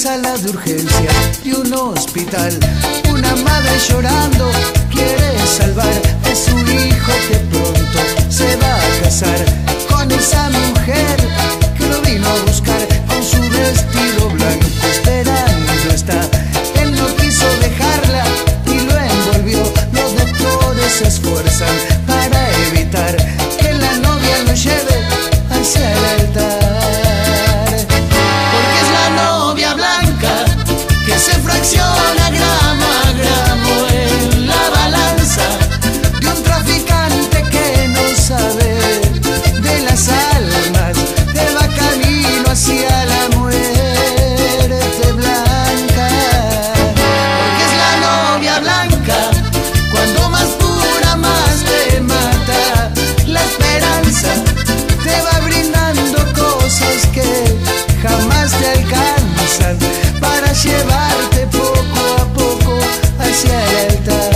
sala de urgencia de un hospital. Una madre llorando quiere salvar a su hijo que pronto se va a casar con esa mujer que lo vino a buscar con su vestido blanco. Esperando está, él no quiso dejarla y lo envolvió. Los doctores se esfuerzan para evitar que la novia lo lleve hacia el altar, porque es la novia blanca que se fracciona gramo a gramo en la balanza de un traficante que no sabe de las almas, que va camino hacia la muerte blanca, porque es la novia blanca, cuando más pura más te mata. La esperanza te va brindando cosas que jamás te alcanzan para llevarte poco a poco hacia el altar.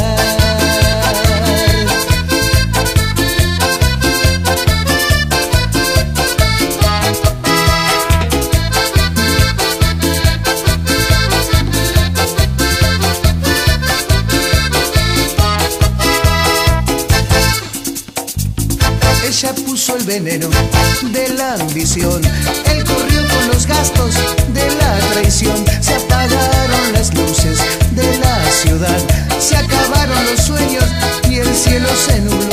Ella puso el veneno de la ambición, él corrió con los gastos de la traición. Se apagaron las luces de la ciudad, se acabaron los sueños y el cielo se nubló.